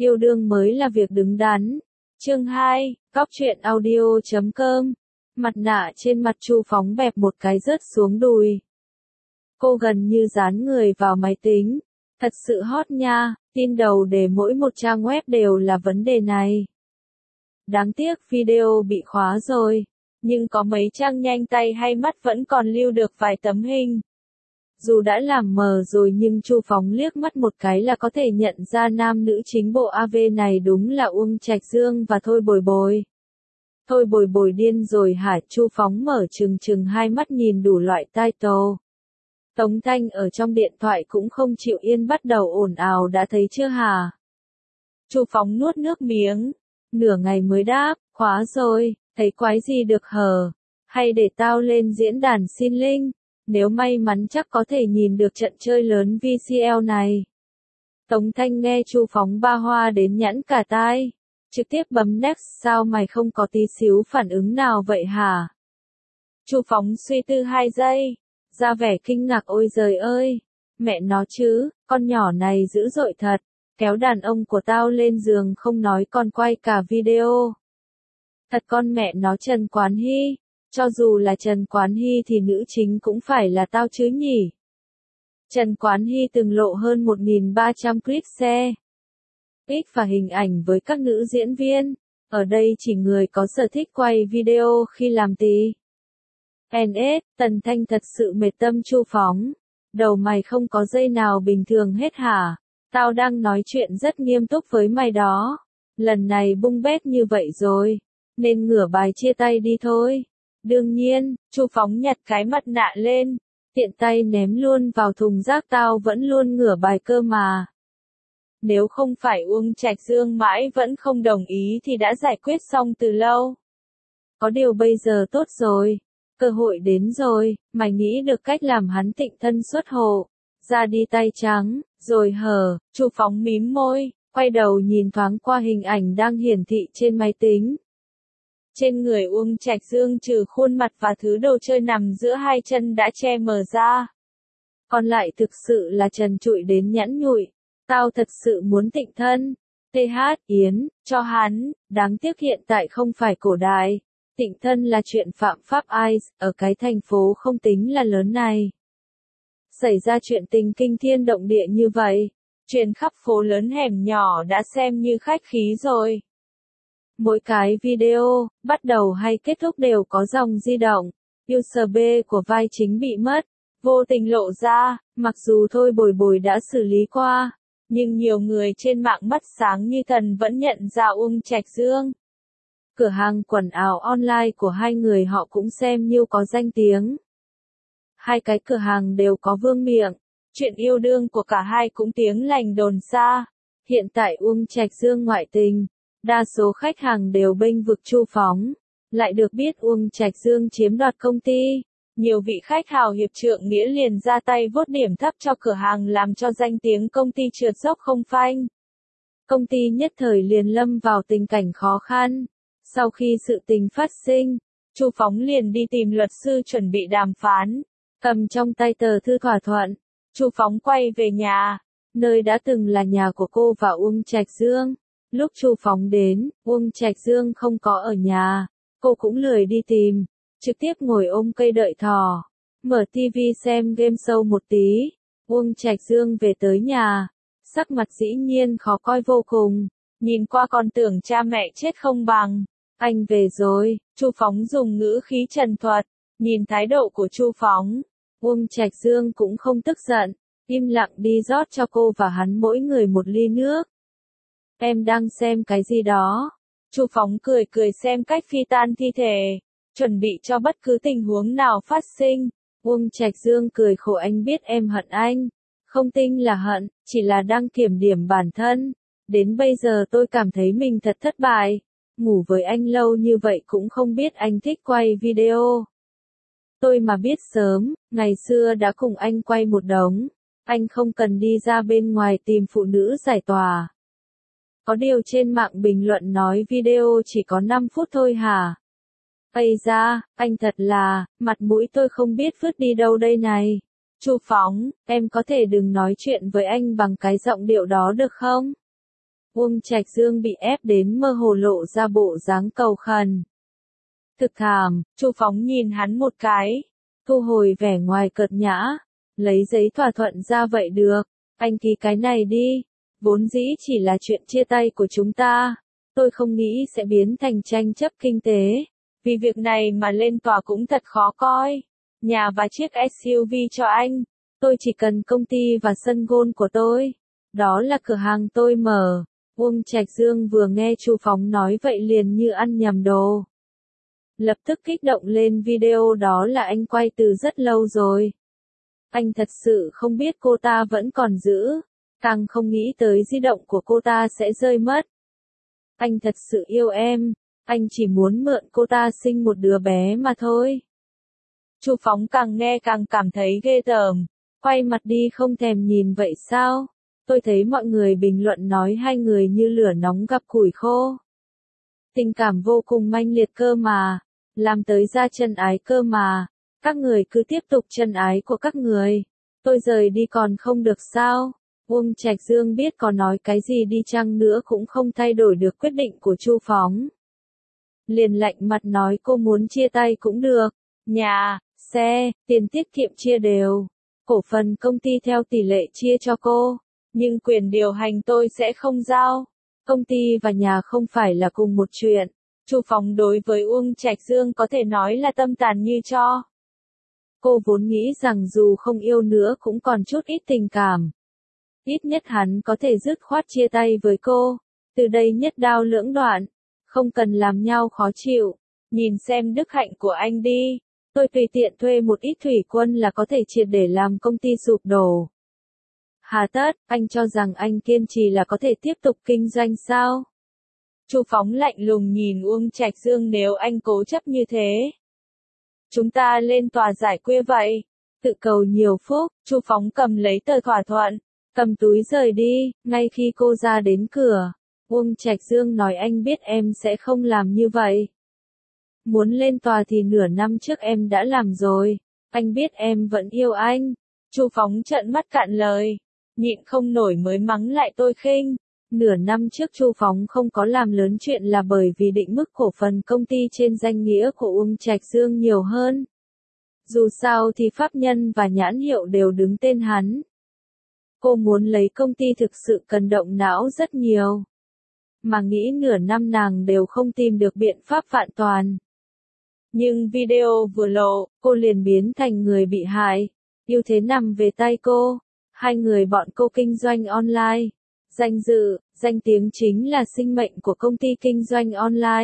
Yêu đương mới là việc đứng đắn. Chương 2, Cóc truyện audio.com. Mặt nạ trên mặt Chu Phóng bẹp một cái rớt xuống đùi. Cô gần như dán người vào máy tính. Thật sự hot nha, tin đầu để mỗi một trang web đều là vấn đề này. Đáng tiếc video bị khóa rồi, nhưng có mấy trang nhanh tay hay mắt vẫn còn lưu được vài tấm hình. Dù đã làm mờ rồi nhưng Chu Phóng liếc mắt một cái là có thể nhận ra nam nữ chính bộ AV này đúng là Uông Trạch Dương và Thôi Bồi Bồi. Thôi Bồi Bồi điên rồi hả? Chu Phóng mở trừng hai mắt nhìn đủ loại title. Tống Thanh ở trong điện thoại cũng không chịu yên bắt đầu ồn ào đã thấy chưa hả? Chu Phóng nuốt nước miếng, nửa ngày mới đáp, khóa rồi, thấy quái gì được hờ, hay để tao lên diễn đàn xin link, nếu may mắn chắc có thể nhìn được trận chơi lớn VCL này. Tống Thanh nghe Chu Phóng ba hoa đến nhẵn cả tai, trực tiếp bấm next. Sao mày không có tí xíu phản ứng nào vậy hả? Chu Phóng suy tư 2 giây, ra vẻ kinh ngạc. Ôi giời ơi, mẹ nó chứ, con nhỏ này dữ dội thật, kéo đàn ông của tao lên giường không nói còn quay cả video. Thật con mẹ nó Trần Quán Hy, cho dù là Trần Quán Hy thì nữ chính cũng phải là tao chứ nhỉ. Trần Quán Hy từng lộ hơn 1.300 clip xe X và hình ảnh với các nữ diễn viên, ở đây chỉ người có sở thích quay video khi làm tí. NS, Tần Thanh thật sự mệt tâm Chu Phóng. Đầu mày không có giây nào bình thường hết hả? Tao đang nói chuyện rất nghiêm túc với mày đó. Lần này bung bét như vậy rồi, nên ngửa bài chia tay đi thôi. Đương nhiên, Chu Phóng nhặt cái mặt nạ lên, tiện tay ném luôn vào thùng rác. Tao vẫn luôn ngửa bài cơ mà. Nếu không phải Uông Trạch Dương mãi vẫn không đồng ý thì đã giải quyết xong từ lâu. Có điều bây giờ tốt rồi, cơ hội đến rồi, mày nghĩ được cách làm hắn tịnh thân xuất hộ, ra đi tay trắng, rồi hờ. Chu Phóng mím môi, quay đầu nhìn thoáng qua hình ảnh đang hiển thị trên máy tính. Trên người Uông Trạch Dương trừ khuôn mặt và thứ đồ chơi nằm giữa hai chân đã che mờ ra, còn lại thực sự là trần trụi đến nhẵn nhụi. Tao thật sự muốn tịnh thân, TH Yến, cho hắn, đáng tiếc hiện tại không phải cổ đại. Tịnh thân là chuyện phạm pháp ai, ở cái thành phố không tính là lớn này. Xảy ra chuyện tình kinh thiên động địa như vậy, truyền khắp phố lớn hẻm nhỏ đã xem như khách khí rồi. Mỗi cái video, bắt đầu hay kết thúc đều có dòng di động, USB của vai chính bị mất, vô tình lộ ra, mặc dù Thôi Bồi Bồi đã xử lý qua, nhưng nhiều người trên mạng mắt sáng như thần vẫn nhận ra Uông Trạch Dương. Cửa hàng quần áo online của hai người họ cũng xem như có danh tiếng. Hai cái cửa hàng đều có vương miện, chuyện yêu đương của cả hai cũng tiếng lành đồn xa. Hiện tại Uông Trạch Dương ngoại tình, đa số khách hàng đều bênh vực Chu Phóng, lại được biết Uông Trạch Dương chiếm đoạt công ty. Nhiều vị khách hào hiệp trượng nghĩa liền ra tay vote điểm thấp cho cửa hàng làm cho danh tiếng công ty trượt dốc không phanh. Công ty nhất thời liền lâm vào tình cảnh khó khăn. Sau khi sự tình phát sinh, Chu Phóng liền đi tìm luật sư chuẩn bị đàm phán. Cầm trong tay tờ thư thỏa thuận, Chu Phóng quay về nhà, nơi đã từng là nhà của cô và Uông Trạch Dương. Lúc Chu Phóng đến, Uông Trạch Dương không có ở nhà, cô cũng lười đi tìm, trực tiếp ngồi ôm cây đợi thỏ, mở TV xem game show một tí. Uông Trạch Dương về tới nhà, sắc mặt dĩ nhiên khó coi vô cùng, nhìn qua còn tưởng cha mẹ chết không bằng. Anh về rồi, Chu Phóng dùng ngữ khí trần thuật, nhìn thái độ của Chu Phóng, Uông Trạch Dương cũng không tức giận, im lặng đi rót cho cô và hắn mỗi người một ly nước. Em đang xem cái gì đó? Chu Phóng cười xem cách phi tan thi thể, chuẩn bị cho bất cứ tình huống nào phát sinh. Uông Trạch Dương cười khổ, anh biết em hận anh, không tin là hận, chỉ là đang kiểm điểm bản thân. Đến bây giờ tôi cảm thấy mình thật thất bại. Ngủ với anh lâu như vậy cũng không biết anh thích quay video. Tôi mà biết sớm, ngày xưa đã cùng anh quay một đống, anh không cần đi ra bên ngoài tìm phụ nữ giải tỏa. Có điều trên mạng bình luận nói video chỉ có 5 phút thôi hả? Ây da, anh thật là, mặt mũi tôi không biết vứt đi đâu đây này. Chu Phóng, em có thể đừng nói chuyện với anh bằng cái giọng điệu đó được không? Uông Trạch Dương bị ép đến mơ hồ lộ ra bộ dáng cầu khẩn. Thực thảm, Chu Phóng nhìn hắn một cái, thu hồi vẻ ngoài cợt nhã, lấy giấy thỏa thuận ra vậy được, anh ký cái này đi, vốn dĩ chỉ là chuyện chia tay của chúng ta, tôi không nghĩ sẽ biến thành tranh chấp kinh tế, vì việc này mà lên tòa cũng thật khó coi, nhà và chiếc SUV cho anh, tôi chỉ cần công ty và sân golf của tôi, đó là cửa hàng tôi mở. Uông Trạch Dương vừa nghe Chu Phóng nói vậy liền như ăn nhầm đồ. Lập tức kích động lên, video đó là anh quay từ rất lâu rồi. Anh thật sự không biết cô ta vẫn còn giữ, càng không nghĩ tới di động của cô ta sẽ rơi mất. Anh thật sự yêu em, anh chỉ muốn mượn cô ta sinh một đứa bé mà thôi. Chu Phóng càng nghe càng cảm thấy ghê tởm, quay mặt đi không thèm nhìn vậy sao? Tôi thấy mọi người bình luận nói hai người như lửa nóng gặp củi khô. Tình cảm vô cùng manh liệt cơ mà, làm tới ra chân ái cơ mà, các người cứ tiếp tục chân ái của các người, tôi rời đi còn không được sao? Uông Trạch Dương biết có nói cái gì đi chăng nữa cũng không thay đổi được quyết định của Chu Phóng. Liền lạnh mặt nói cô muốn chia tay cũng được, nhà, xe, tiền tiết kiệm chia đều, cổ phần công ty theo tỷ lệ chia cho cô. Nhưng quyền điều hành tôi sẽ không giao. Công ty và nhà không phải là cùng một chuyện. Chu Phóng đối với Uông Trạch Dương có thể nói là tâm tàn như tro. Cô vốn nghĩ rằng dù không yêu nữa cũng còn chút ít tình cảm. Ít nhất hắn có thể dứt khoát chia tay với cô. Từ đây nhất đao lưỡng đoạn. Không cần làm nhau khó chịu. Nhìn xem đức hạnh của anh đi. Tôi tùy tiện thuê một ít thủy quân là có thể triệt để làm công ty sụp đổ. Hà tất, anh cho rằng anh kiên trì là có thể tiếp tục kinh doanh sao? Chu Phóng lạnh lùng nhìn Uông Trạch Dương, nếu anh cố chấp như thế. Chúng ta lên tòa giải quyết vậy. Tự cầu nhiều phúc, Chu Phóng cầm lấy tờ thỏa thuận, cầm túi rời đi, ngay khi cô ra đến cửa. Uông Trạch Dương nói anh biết em sẽ không làm như vậy. Muốn lên tòa thì nửa năm trước em đã làm rồi, anh biết em vẫn yêu anh. Chu Phóng trợn mắt cạn lời. Nhịn không nổi mới mắng lại tôi khinh. Nửa năm trước Chu Phóng không có làm lớn chuyện là bởi vì định mức cổ phần công ty trên danh nghĩa của Uông Trạch Dương nhiều hơn. Dù sao thì pháp nhân và nhãn hiệu đều đứng tên hắn. Cô muốn lấy công ty thực sự cần động não rất nhiều. Mà nghĩ nửa năm nàng đều không tìm được biện pháp vạn toàn. Nhưng video vừa lộ, cô liền biến thành người bị hại. Ưu thế nằm về tay cô. Hai người bọn cô kinh doanh online. Danh dự, danh tiếng chính là sinh mệnh của công ty kinh doanh online.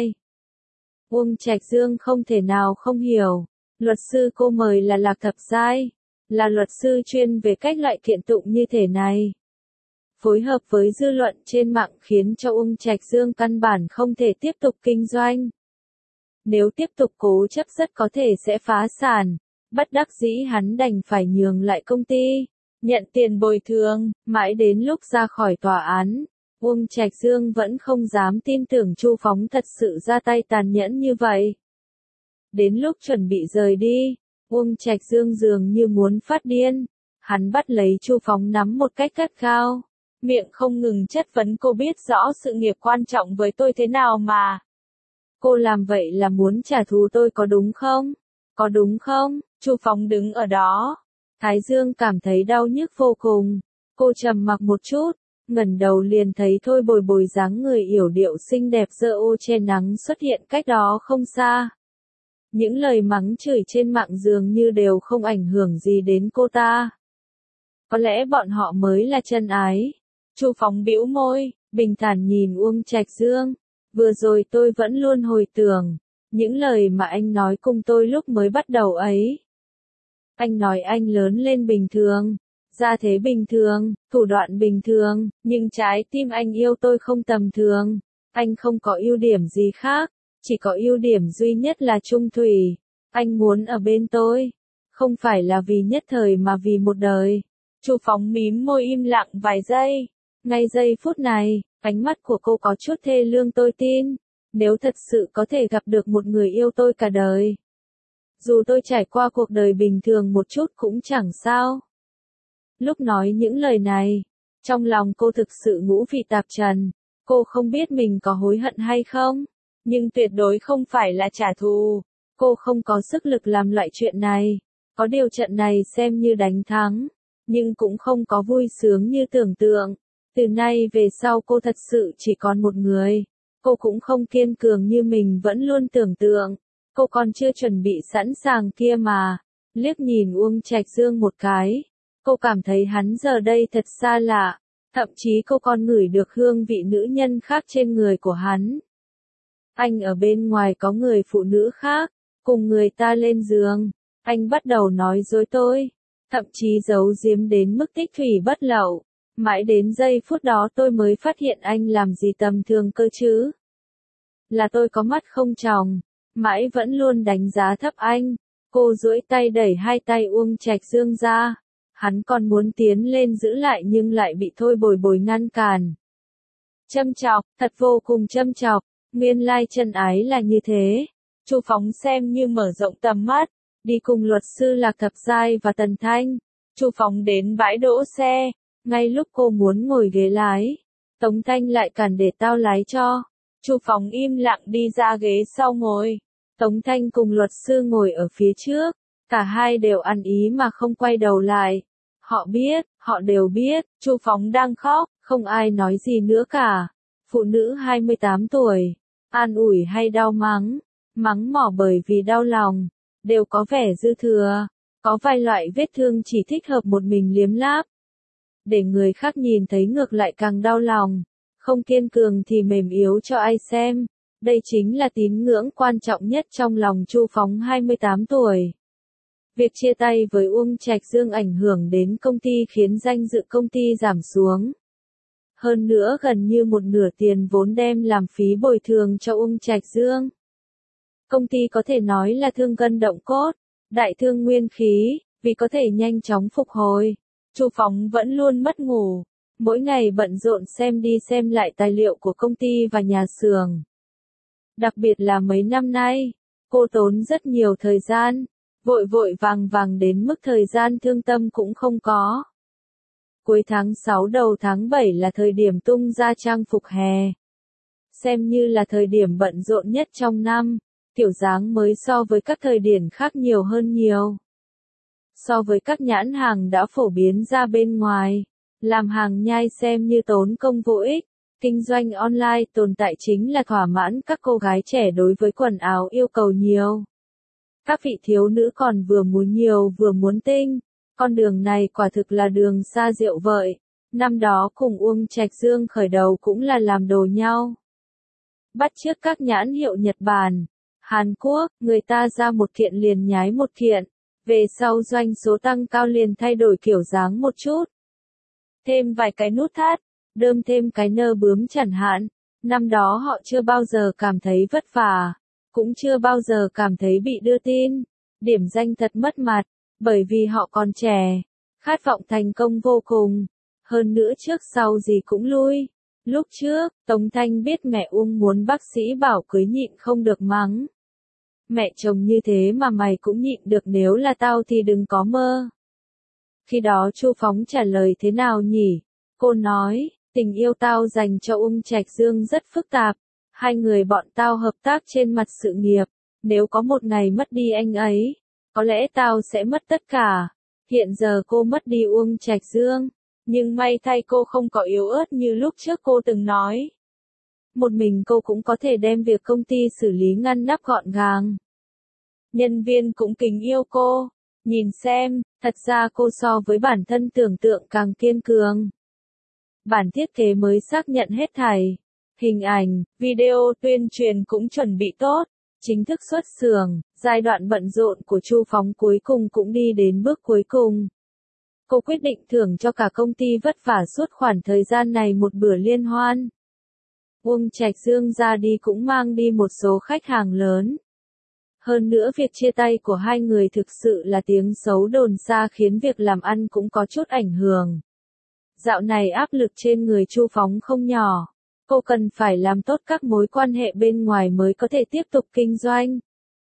Uông Trạch Dương không thể nào không hiểu. Luật sư cô mời là Lạc Thập Giai. Là luật sư chuyên về cách loại kiện tụng như thế này. Phối hợp với dư luận trên mạng khiến cho Uông Trạch Dương căn bản không thể tiếp tục kinh doanh. Nếu tiếp tục cố chấp rất có thể sẽ phá sản. Bất đắc dĩ hắn đành phải nhường lại công ty. Nhận tiền bồi thường, mãi đến lúc ra khỏi tòa án, Uông Trạch Dương vẫn không dám tin tưởng Chu Phóng thật sự ra tay tàn nhẫn như vậy. Đến lúc chuẩn bị rời đi, Uông Trạch Dương dường như muốn phát điên, hắn bắt lấy Chu Phóng nắm một cách gắt gao, miệng không ngừng chất vấn cô biết rõ sự nghiệp quan trọng với tôi thế nào mà. Cô làm vậy là muốn trả thù tôi có đúng không? Có đúng không? Chu Phóng đứng ở đó. Thái Dương cảm thấy đau nhức vô cùng. Cô trầm mặc một chút, ngẩng đầu liền thấy Thôi Bồi Bồi dáng người yểu điệu xinh đẹp dơ ô che nắng xuất hiện cách đó không xa. Những lời mắng chửi trên mạng dường như đều không ảnh hưởng gì đến cô ta. Có lẽ bọn họ mới là chân ái. Chu Phóng bĩu môi, bình thản nhìn Uông Trạch Dương. Vừa rồi tôi vẫn luôn hồi tưởng những lời mà anh nói cùng tôi lúc mới bắt đầu ấy. Anh nói anh lớn lên bình thường, gia thế bình thường, thủ đoạn bình thường, nhưng trái tim anh yêu tôi không tầm thường. Anh không có ưu điểm gì khác, chỉ có ưu điểm duy nhất là trung thủy. Anh muốn ở bên tôi, không phải là vì nhất thời mà vì một đời. Chu Phóng mím môi im lặng vài giây. Ngay giây phút này, ánh mắt của cô có chút thê lương, tôi tin. Nếu thật sự có thể gặp được một người yêu tôi cả đời. Dù tôi trải qua cuộc đời bình thường một chút cũng chẳng sao. Lúc nói những lời này, trong lòng cô thực sự ngũ vị tạp trần. Cô không biết mình có hối hận hay không, nhưng tuyệt đối không phải là trả thù. Cô không có sức lực làm loại chuyện này. Có điều trận này xem như đánh thắng, nhưng cũng không có vui sướng như tưởng tượng. Từ nay về sau cô thật sự chỉ còn một người. Cô cũng không kiên cường như mình vẫn luôn tưởng tượng. Cô còn chưa chuẩn bị sẵn sàng kia mà. Liếc nhìn Uông Trạch Dương một cái. Cô cảm thấy hắn giờ đây thật xa lạ. Thậm chí cô còn ngửi được hương vị nữ nhân khác trên người của hắn. Anh ở bên ngoài có người phụ nữ khác, cùng người ta lên giường. Anh bắt đầu nói dối tôi, thậm chí giấu giếm đến mức tích thủy bất lậu. Mãi đến giây phút đó tôi mới phát hiện anh làm gì tầm thường cơ chứ. Là tôi có mắt không tròng, mãi vẫn luôn đánh giá thấp anh. Cô duỗi tay đẩy hai tay Uông Trạch Dương ra. Hắn còn muốn tiến lên giữ lại nhưng lại bị Thôi Bồi Bồi ngăn cản. Châm chọc, thật vô cùng châm chọc, nguyên lai chân ái là như thế. Chu Phóng xem như mở rộng tầm mắt, đi cùng luật sư Lạc Thập Giai và Tần Thanh. Chu Phóng đến bãi đỗ xe, ngay lúc cô muốn ngồi ghế lái, Tống Thanh lại cản để tao lái cho. Chu Phóng im lặng đi ra ghế sau ngồi. Tống Thanh cùng luật sư ngồi ở phía trước, cả hai đều ăn ý mà không quay đầu lại. Họ đều biết, Chu Phóng đang khóc, không ai nói gì nữa cả. Phụ nữ 28 tuổi, an ủi hay đau mắng, mắng mỏ bởi vì đau lòng, đều có vẻ dư thừa. Có vài loại vết thương chỉ thích hợp một mình liếm láp. Để người khác nhìn thấy ngược lại càng đau lòng, không kiên cường thì mềm yếu cho ai xem. Đây chính là tín ngưỡng quan trọng nhất trong lòng Chu Phóng 28 tuổi. Việc chia tay với Uông Trạch Dương ảnh hưởng đến công ty khiến danh dự công ty giảm xuống. Hơn nữa gần như một nửa tiền vốn đem làm phí bồi thường cho Uông Trạch Dương. Công ty có thể nói là thương gân động cốt, đại thương nguyên khí, vì có thể nhanh chóng phục hồi. Chu Phóng vẫn luôn mất ngủ, mỗi ngày bận rộn xem đi xem lại tài liệu của công ty và nhà xưởng. Đặc biệt là mấy năm nay, cô tốn rất nhiều thời gian, vội vội vàng vàng đến mức thời gian thương tâm cũng không có. Cuối tháng 6 đầu tháng 7 là thời điểm tung ra trang phục hè. Xem như là thời điểm bận rộn nhất trong năm, kiểu dáng mới so với các thời điểm khác nhiều hơn nhiều. So với các nhãn hàng đã phổ biến ra bên ngoài, làm hàng nhái xem như tốn công vô ích. Kinh doanh online tồn tại chính là thỏa mãn các cô gái trẻ đối với quần áo yêu cầu nhiều. Các vị thiếu nữ còn vừa muốn nhiều vừa muốn tinh. Con đường này quả thực là đường xa diệu vợi. Năm đó cùng Uông Trạch Dương khởi đầu cũng là làm đồ nhau. Bắt chước các nhãn hiệu Nhật Bản, Hàn Quốc, người ta ra một kiện liền nhái một kiện. Về sau doanh số tăng cao liền thay đổi kiểu dáng một chút. Thêm vài cái nút thắt, đơm thêm cái nơ bướm chẳng hạn. Năm đó họ chưa bao giờ cảm thấy vất vả, cũng chưa bao giờ cảm thấy bị đưa tin. Điểm danh thật mất mặt, bởi vì họ còn trẻ, khát vọng thành công vô cùng. Hơn nữa trước sau gì cũng lui. Lúc trước, Tống Thanh biết mẹ Uông muốn bác sĩ bảo cưới nhịn không được mắng. Mẹ chồng như thế mà mày cũng nhịn được, nếu là tao thì đừng có mơ. Khi đó Chu Phóng trả lời thế nào nhỉ? Cô nói, tình yêu tao dành cho Uông Trạch Dương rất phức tạp. Hai người bọn tao hợp tác trên mặt sự nghiệp. Nếu có một ngày mất đi anh ấy, có lẽ tao sẽ mất tất cả. Hiện giờ cô mất đi Uông Trạch Dương, nhưng may thay cô không có yếu ớt như lúc trước cô từng nói. Một mình cô cũng có thể đem việc công ty xử lý ngăn nắp gọn gàng. Nhân viên cũng kính yêu cô. Nhìn xem, thật ra cô so với bản thân tưởng tượng càng kiên cường. Bản thiết kế mới xác nhận hết thảy. Hình ảnh, video tuyên truyền cũng chuẩn bị tốt. Chính thức xuất xưởng, giai đoạn bận rộn của Chu Phóng cuối cùng cũng đi đến bước cuối cùng. Cô quyết định thưởng cho cả công ty vất vả suốt khoảng thời gian này một bữa liên hoan. Uông Trạch Dương ra đi cũng mang đi một số khách hàng lớn. Hơn nữa việc chia tay của hai người thực sự là tiếng xấu đồn xa khiến việc làm ăn cũng có chút ảnh hưởng. Dạo này áp lực trên người Chu Phóng không nhỏ. Cô cần phải làm tốt các mối quan hệ bên ngoài mới có thể tiếp tục kinh doanh.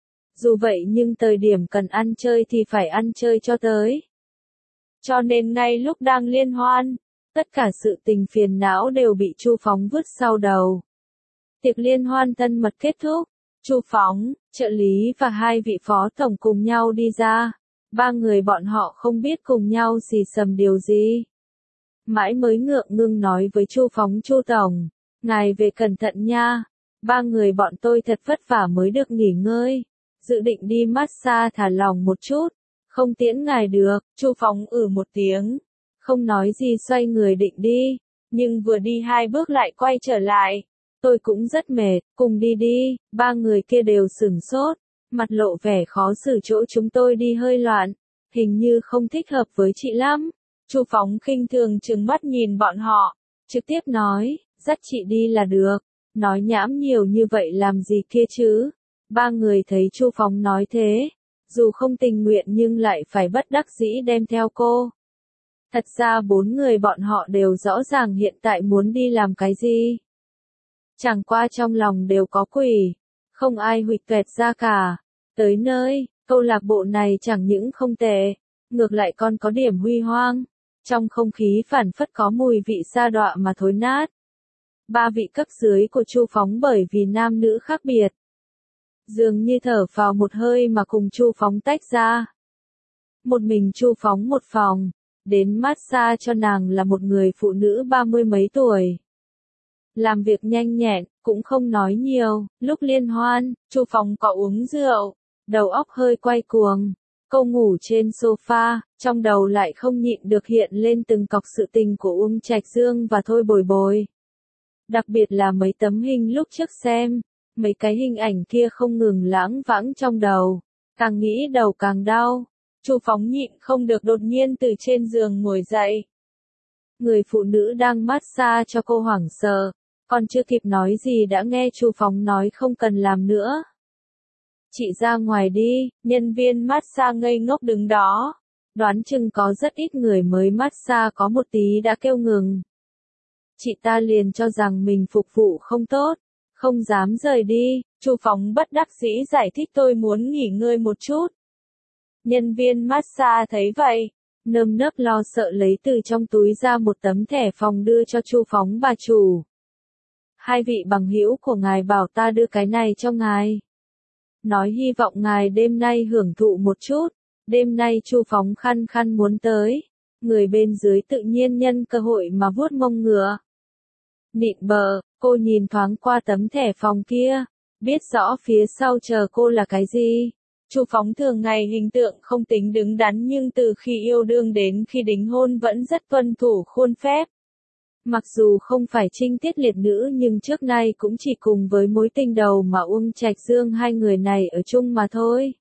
Dù vậy nhưng thời điểm cần ăn chơi thì phải ăn chơi cho tới. Cho nên ngay lúc đang liên hoan, Tất cả sự tình phiền não đều bị Chu Phóng vứt sau đầu. Tiệc liên hoan thân mật kết thúc, Chu Phóng, trợ lý và hai vị phó tổng cùng nhau đi ra. Ba người bọn họ không biết cùng nhau xì xầm điều gì. Mãi mới ngượng ngưng nói với Chu Phóng: Chu tổng, ngài về cẩn thận nha. Ba người bọn tôi thật vất vả mới được nghỉ ngơi, dự định đi massage thả lỏng một chút, không tiễn ngài được. Chu Phóng một tiếng, không nói gì xoay người định đi, nhưng vừa đi 2 bước lại quay trở lại. Tôi cũng rất mệt, cùng đi đi. Ba người kia đều sửng sốt, mặt lộ vẻ khó xử. Chỗ chúng tôi đi hơi loạn, hình như không thích hợp với chị lắm. Chu Phóng khinh thường trừng mắt nhìn bọn họ, trực tiếp nói, dắt chị đi là được, nói nhảm nhiều như vậy làm gì kia chứ. Ba người thấy Chu Phóng nói thế, dù không tình nguyện nhưng lại phải bất đắc dĩ đem theo cô. Thật ra 4 người bọn họ đều rõ ràng hiện tại muốn đi làm cái gì. Chẳng qua trong lòng đều có quỷ, không ai huỵch toẹt ra cả. Tới nơi, câu lạc bộ này chẳng những không tệ, ngược lại còn có điểm huy hoang. Trong không khí phảng phất có mùi vị sa đọa mà thối nát. Ba vị cấp dưới của Chu Phóng bởi vì nam nữ khác biệt, dường như thở phào một hơi mà cùng Chu Phóng tách ra. Một mình Chu Phóng một phòng, đến massage cho nàng là một người phụ nữ 30 mấy tuổi. Làm việc nhanh nhẹn, cũng không nói nhiều. Lúc liên hoan, Chu Phóng có uống rượu, đầu óc hơi quay cuồng. Cô ngủ trên sofa, trong đầu lại không nhịn được hiện lên từng cọc sự tình của Uông Trạch Dương và Thôi Bồi Bồi. Đặc biệt là mấy tấm hình lúc trước xem, mấy cái hình ảnh kia không ngừng lãng vãng trong đầu, càng nghĩ đầu càng đau. Chu Phóng nhịn không được đột nhiên từ trên giường ngồi dậy. Người phụ nữ đang massage cho cô hoảng sợ, còn chưa kịp nói gì đã nghe Chu Phóng nói không cần làm nữa. Chị ra ngoài đi. Nhân viên massage ngây ngốc đứng đó. Đoán chừng có rất ít người mới massage có một tí đã kêu ngừng. Chị ta liền cho rằng mình phục vụ không tốt, không dám rời đi. Chu Phóng bất đắc dĩ giải thích tôi muốn nghỉ ngơi một chút. Nhân viên massage thấy vậy, nơm nớp lo sợ lấy từ trong túi ra một tấm thẻ phòng đưa cho Chu Phóng: bà chủ, hai vị bằng hữu của ngài bảo ta đưa cái này cho ngài. Nói hy vọng ngài đêm nay hưởng thụ một chút. Đêm nay Chu Phóng khăn khăn muốn tới. Người bên dưới tự nhiên nhân cơ hội mà vuốt mông ngựa. Nịn bợ, cô nhìn thoáng qua tấm thẻ phòng kia, biết rõ phía sau chờ cô là cái gì. Chu Phóng thường ngày hình tượng không tính đứng đắn nhưng từ khi yêu đương đến khi đính hôn vẫn rất tuân thủ khuôn phép. Mặc dù không phải trinh tiết liệt nữ nhưng trước nay cũng chỉ cùng với mối tình đầu mà Uông Trạch Dương hai người này ở chung mà thôi.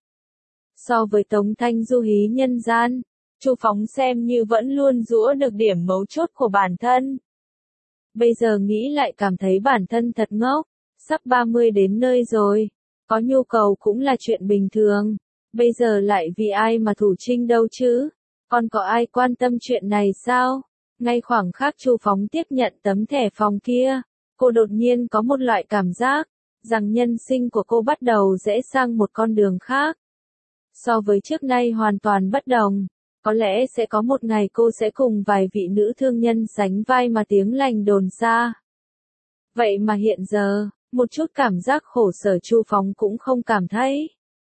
So với Tống Thanh Du hí nhân gian, Chu Phóng xem như vẫn luôn giũa được điểm mấu chốt của bản thân. Bây giờ nghĩ lại cảm thấy bản thân thật ngốc, sắp 30 đến nơi rồi, có nhu cầu cũng là chuyện bình thường, bây giờ lại vì ai mà thủ trinh đâu chứ, còn có ai quan tâm chuyện này sao? Ngay khoảng khắc Chu Phóng tiếp nhận tấm thẻ phòng kia, cô đột nhiên có một loại cảm giác, rằng nhân sinh của cô bắt đầu rẽ sang một con đường khác. So với trước nay hoàn toàn bất đồng, có lẽ sẽ có một ngày cô sẽ cùng vài vị nữ thương nhân sánh vai mà tiếng lành đồn xa. Vậy mà hiện giờ, một chút cảm giác khổ sở Chu Phóng cũng không cảm thấy.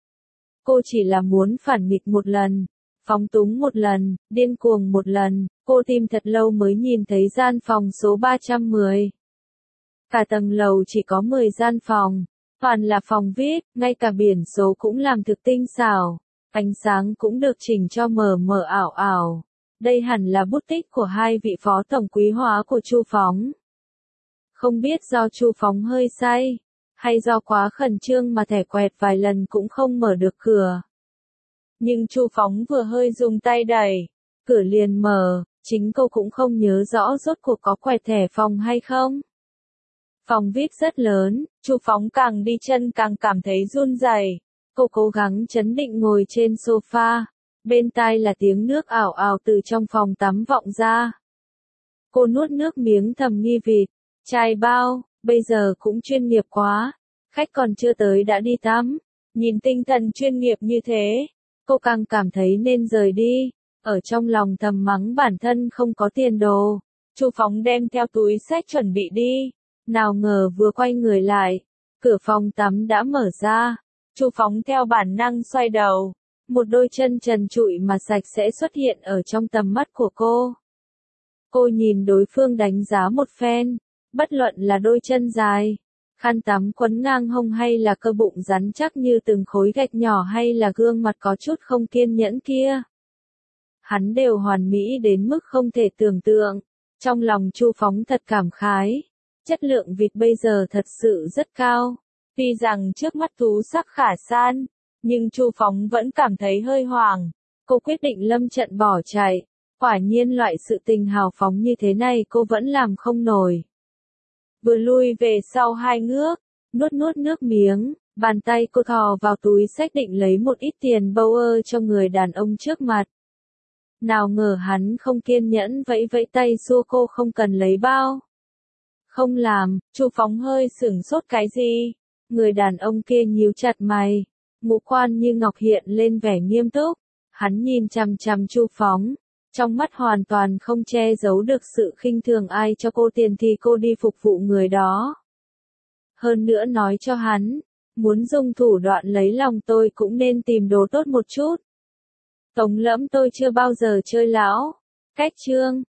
Cô chỉ là muốn phản nghịch một lần, phóng túng một lần, điên cuồng một lần. Cô tìm thật lâu mới nhìn thấy gian phòng số 310. Cả tầng lầu chỉ có 10 gian phòng, toàn là phòng VIP, ngay cả biển số cũng làm thực tinh xảo, ánh sáng cũng được chỉnh cho mờ mờ ảo ảo. Đây hẳn là boutique của hai vị phó tổng quý hóa của Chu Phóng. Không biết do Chu Phóng hơi say, hay do quá khẩn trương mà thẻ quẹt vài lần cũng không mở được cửa. Nhưng Chu Phóng vừa hơi dùng tay đẩy, cửa liền mở, chính cô cũng không nhớ rõ rốt cuộc có quẹt thẻ phòng hay không. Phòng VIP rất lớn, Chu Phóng càng đi chân càng cảm thấy run rẩy. Cô cố gắng trấn định ngồi trên sofa, bên tai là tiếng nước ảo ảo từ trong phòng tắm vọng ra. Cô nuốt nước miếng thầm nghi vịt, chai bao, bây giờ cũng chuyên nghiệp quá, khách còn chưa tới đã đi tắm. Nhìn tinh thần chuyên nghiệp như thế, cô càng cảm thấy nên rời đi, ở trong lòng thầm mắng bản thân không có tiền đồ. Chu Phóng đem theo túi xách chuẩn bị đi. Nào ngờ vừa quay người lại, cửa phòng tắm đã mở ra. Chu Phóng theo bản năng xoay đầu. Một đôi chân trần trụi mà sạch sẽ xuất hiện ở trong tầm mắt của cô. Cô nhìn đối phương đánh giá một phen, bất luận là đôi chân dài, khăn tắm quấn ngang hông hay là cơ bụng rắn chắc như từng khối gạch nhỏ hay là gương mặt có chút không kiên nhẫn kia. Hắn đều hoàn mỹ đến mức không thể tưởng tượng. Trong lòng Chu Phóng thật cảm khái. Chất lượng vịt bây giờ thật sự rất cao. Tuy rằng trước mắt thú sắc khả san, nhưng Chu Phóng vẫn cảm thấy hơi hoảng. Cô quyết định lâm trận bỏ chạy. Quả nhiên loại sự tình hào phóng như thế này cô vẫn làm không nổi. Vừa lui về sau 2 ngước, nuốt nước miếng, bàn tay cô thò vào túi xách định lấy một ít tiền bâu ơ cho người đàn ông trước mặt. Nào ngờ hắn không kiên nhẫn vẫy vẫy tay xua cô không cần lấy bao. Không làm, Chu Phóng hơi sửng sốt cái gì? Người đàn ông kia nhíu chặt mày, ngũ quan như ngọc hiện lên vẻ nghiêm túc. Hắn nhìn chằm chằm Chu Phóng, trong mắt hoàn toàn không che giấu được sự khinh thường, ai cho cô tiền thì cô đi phục vụ người đó. Hơn nữa nói cho hắn, muốn dùng thủ đoạn lấy lòng tôi cũng nên tìm đồ tốt một chút. Tống Lẫm tôi chưa bao giờ chơi lão. Cách chương